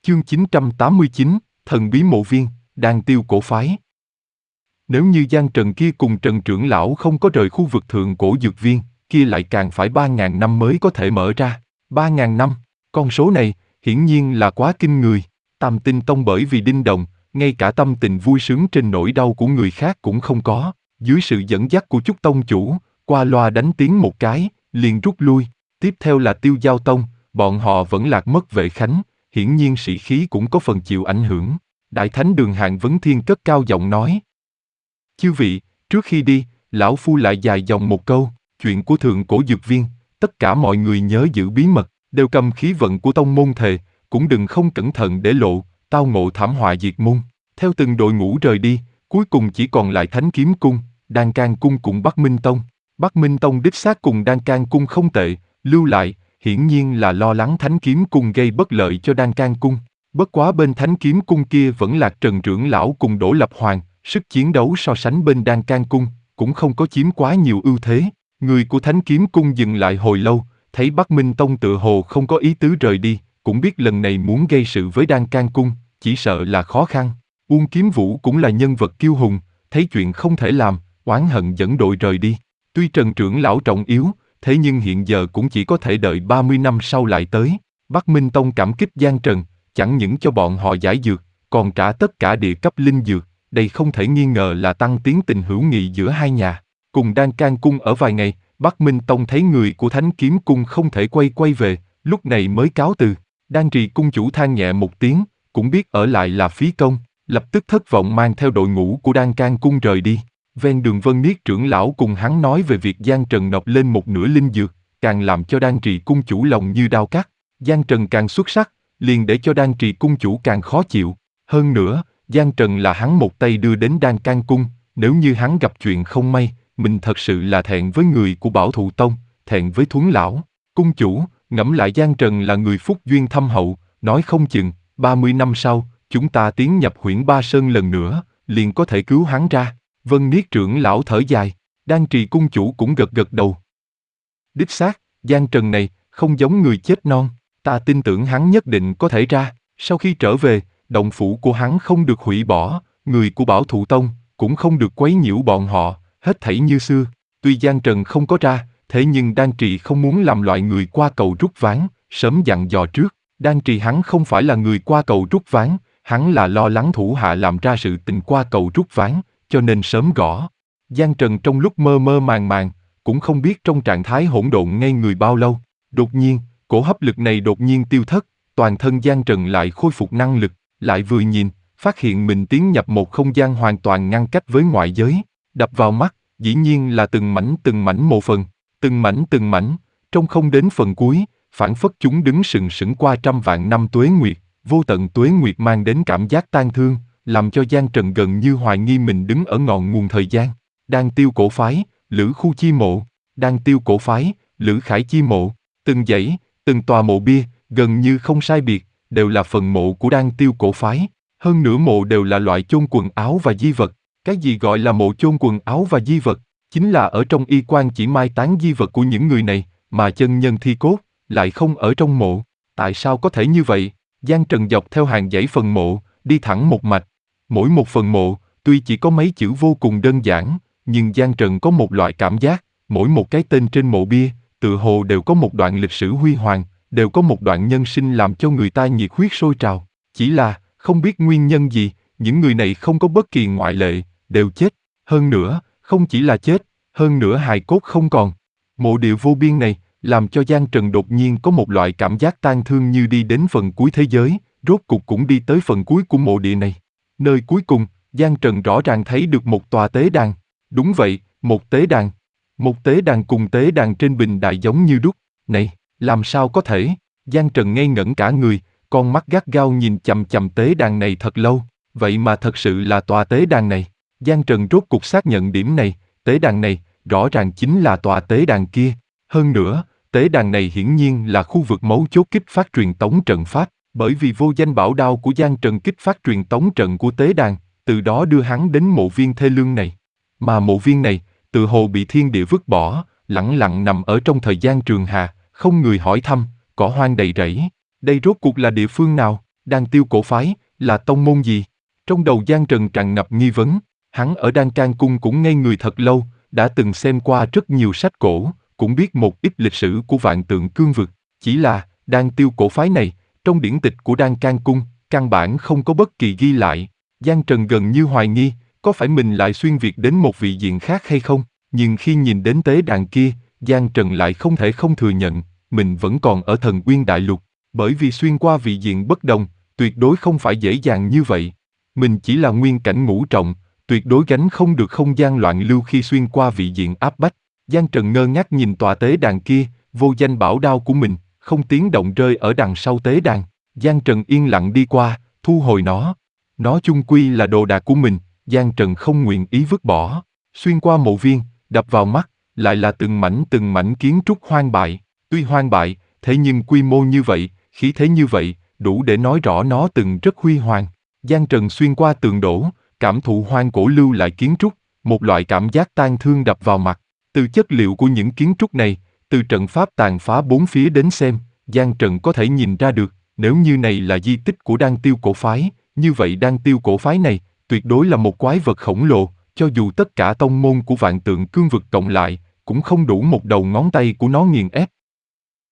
Chương 989, Thần bí mộ viên, Đan Tiêu cổ phái. Nếu như Giang Trần kia cùng Trần trưởng lão không có rời khu vực thượng cổ dược viên, kia lại càng phải 3.000 năm mới có thể mở ra. 3.000 năm, con số này, hiển nhiên là quá kinh người. Tam Tinh Tông bởi vì Đinh Đồng, ngay cả tâm tình vui sướng trên nỗi đau của người khác cũng không có. Dưới sự dẫn dắt của Chúc Tông chủ, qua loa đánh tiếng một cái, liền rút lui. Tiếp theo là Tiêu Giao Tông, bọn họ vẫn lạc mất Vệ Khánh, hiển nhiên sĩ khí cũng có phần chịu ảnh hưởng. Đại Thánh Đường Hạng Vấn Thiên cất cao giọng nói: Chư vị, trước khi đi, lão phu lại dài dòng một câu, chuyện của thượng cổ dược viên, tất cả mọi người nhớ giữ bí mật, đều cầm khí vận của tông môn thề, cũng đừng không cẩn thận để lộ, tao ngộ thảm họa diệt môn. Theo từng đội ngũ rời đi, cuối cùng chỉ còn lại Thánh Kiếm Cung, Đan Can Cung cùng Bắc Minh Tông. Bắc Minh Tông đích xác cùng Đan Can Cung không tệ, lưu lại, hiển nhiên là lo lắng Thánh Kiếm Cung gây bất lợi cho Đan Can Cung. Bất quá bên Thánh Kiếm Cung kia vẫn là Trần trưởng lão cùng Đỗ Lập Hoàng, sức chiến đấu so sánh bên Đan Can Cung, cũng không có chiếm quá nhiều ưu thế. Người của Thánh Kiếm Cung dừng lại hồi lâu, thấy Bắc Minh Tông tựa hồ không có ý tứ rời đi, cũng biết lần này muốn gây sự với Đan Can Cung, chỉ sợ là khó khăn. Uông Kiếm Vũ cũng là nhân vật kiêu hùng, thấy chuyện không thể làm, oán hận dẫn đội rời đi. Tuy Trần trưởng lão trọng yếu, thế nhưng hiện giờ cũng chỉ có thể đợi 30 năm sau lại tới. Bắc Minh Tông cảm kích Giang Trần, chẳng những cho bọn họ giải dược, còn trả tất cả địa cấp linh dược, đây không thể nghi ngờ là tăng tiến tình hữu nghị giữa hai nhà. Cùng Đan Can Cung ở vài ngày, Bắc Minh Tông thấy người của Thánh Kiếm Cung không thể quay về, lúc này mới cáo từ. Đan Trì cung chủ than nhẹ một tiếng, cũng biết ở lại là phí công, lập tức thất vọng mang theo đội ngũ của Đan Can Cung rời đi. Ven đường Vân Niết trưởng lão cùng hắn nói về việc Giang Trần nộp lên một nửa linh dược, càng làm cho Đan Trì cung chủ lòng như đao cắt. Giang Trần càng xuất sắc, liền để cho Đan Trì cung chủ càng khó chịu. Hơn nữa, Giang Trần là hắn một tay đưa đến Đan Can Cung, nếu như hắn gặp chuyện không may, mình thật sự là thẹn với người của Bảo Thụ Tông, thẹn với Thuấn lão. Cung chủ, ngẫm lại Giang Trần là người phúc duyên thâm hậu, nói không chừng, 30 năm sau, chúng ta tiến nhập Huyễn Ba Sơn lần nữa, liền có thể cứu hắn ra. Vân Niết trưởng lão thở dài, Đan Trì cung chủ cũng gật đầu. Đích xác, Giang Trần này, không giống người chết non, ta tin tưởng hắn nhất định có thể ra. Sau khi trở về, động phủ của hắn không được hủy bỏ, người của Bảo Thụ Tông cũng không được quấy nhiễu bọn họ, hết thảy như xưa. Tuy Giang Trần không có ra, thế nhưng Đan Trì không muốn làm loại người qua cầu rút ván, sớm dặn dò trước. Đan Trì hắn không phải là người qua cầu rút ván, hắn là lo lắng thủ hạ làm ra sự tình qua cầu rút ván, cho nên sớm gõ. Giang Trần trong lúc mơ mơ màng, cũng không biết trong trạng thái hỗn độn ngây người bao lâu. Đột nhiên, cổ hấp lực này đột nhiên tiêu thất, toàn thân Giang Trần lại khôi phục năng lực, lại vừa nhìn, phát hiện mình tiến nhập một không gian hoàn toàn ngăn cách với ngoại giới. Đập vào mắt, dĩ nhiên là từng mảnh mộ phần, từng mảnh, trong không đến phần cuối, phảng phất chúng đứng sừng sững qua trăm vạn năm tuế nguyệt, vô tận tuế nguyệt mang đến cảm giác tang thương, làm cho Giang Trần gần như hoài nghi mình đứng ở ngọn nguồn thời gian. Đan Tiêu cổ phái, Lữ Khu chi mộ, Đan Tiêu cổ phái, Lữ Khải chi mộ, từng dãy, từng tòa mộ bia, gần như không sai biệt, đều là phần mộ của Đan Tiêu cổ phái. Hơn nữa mộ đều là loại chôn quần áo và di vật. Cái gì gọi là mộ chôn quần áo và di vật? Chính là ở trong y quan chỉ mai táng di vật của những người này, mà chân nhân thi cốt lại không ở trong mộ. Tại sao có thể như vậy? Giang Trần dọc theo hàng dãy phần mộ, đi thẳng một mạch. Mỗi một phần mộ, tuy chỉ có mấy chữ vô cùng đơn giản, nhưng Giang Trần có một loại cảm giác, mỗi một cái tên trên mộ bia, tựa hồ đều có một đoạn lịch sử huy hoàng, đều có một đoạn nhân sinh làm cho người ta nhiệt huyết sôi trào. Chỉ là, không biết nguyên nhân gì, những người này không có bất kỳ ngoại lệ, đều chết. Hơn nữa, không chỉ là chết, hơn nữa hài cốt không còn. Mộ địa vô biên này, làm cho Giang Trần đột nhiên có một loại cảm giác tang thương như đi đến phần cuối thế giới, rốt cục cũng đi tới phần cuối của mộ địa này. Nơi cuối cùng, Giang Trần rõ ràng thấy được một tòa tế đàn. Đúng vậy, một tế đàn. Một tế đàn cùng tế đàn trên bình đại giống như đúc. Này, làm sao có thể? Giang Trần ngây ngẩn cả người, con mắt gắt gao nhìn chằm chằm tế đàn này thật lâu. Vậy mà thật sự là tòa tế đàn này. Giang Trần rốt cục xác nhận điểm này, tế đàn này, rõ ràng chính là tòa tế đàn kia. Hơn nữa, tế đàn này hiển nhiên là khu vực mấu chốt kích phát truyền tống trận pháp, bởi vì vô danh bảo đao của Giang Trần kích phát truyền tống trận của tế đàn, từ đó đưa hắn đến mộ viên thê lương này. Mà mộ viên này, tự hồ bị thiên địa vứt bỏ, lẳng lặng nằm ở trong thời gian trường hà, không người hỏi thăm, cỏ hoang đầy rẫy. Đây rốt cuộc là địa phương nào? Đan Tiêu cổ phái, là tông môn gì? Trong đầu Giang Trần tràn ngập nghi vấn, hắn ở Đan Can Cung cũng ngây người thật lâu, đã từng xem qua rất nhiều sách cổ, cũng biết một ít lịch sử của Vạn Tượng Cương Vực, chỉ là, Đan Tiêu cổ phái này, trong điển tịch của Đan Can Cung, căn bản không có bất kỳ ghi lại. Giang Trần gần như hoài nghi, có phải mình lại xuyên việt đến một vị diện khác hay không? Nhưng khi nhìn đến tế đàn kia, Giang Trần lại không thể không thừa nhận, mình vẫn còn ở Thần Uyên Đại Lục, bởi vì xuyên qua vị diện bất đồng, tuyệt đối không phải dễ dàng như vậy. Mình chỉ là nguyên cảnh ngũ trọng, tuyệt đối gánh không được không gian loạn lưu khi xuyên qua vị diện áp bách. Giang Trần ngơ ngác nhìn tòa tế đàn kia, vô danh bảo đao của mình, không tiếng động rơi ở đằng sau tế đàn. Giang Trần yên lặng đi qua, thu hồi nó. Nó chung quy là đồ đạc của mình, Giang Trần không nguyện ý vứt bỏ. Xuyên qua mộ viên, đập vào mắt, lại là từng mảnh kiến trúc hoang bại. Tuy hoang bại, thế nhưng quy mô như vậy, khí thế như vậy, đủ để nói rõ nó từng rất huy hoàng. Giang Trần xuyên qua tường đổ, cảm thụ hoang cổ lưu lại kiến trúc, một loại cảm giác tang thương đập vào mặt. Từ chất liệu của những kiến trúc này, từ trận pháp tàn phá bốn phía đến xem, Giang Trần có thể nhìn ra được, nếu như này là di tích của Đan Tiêu cổ phái, như vậy Đan Tiêu cổ phái này, tuyệt đối là một quái vật khổng lồ, cho dù tất cả tông môn của Vạn Tượng Cương Vực cộng lại, cũng không đủ một đầu ngón tay của nó nghiền ép.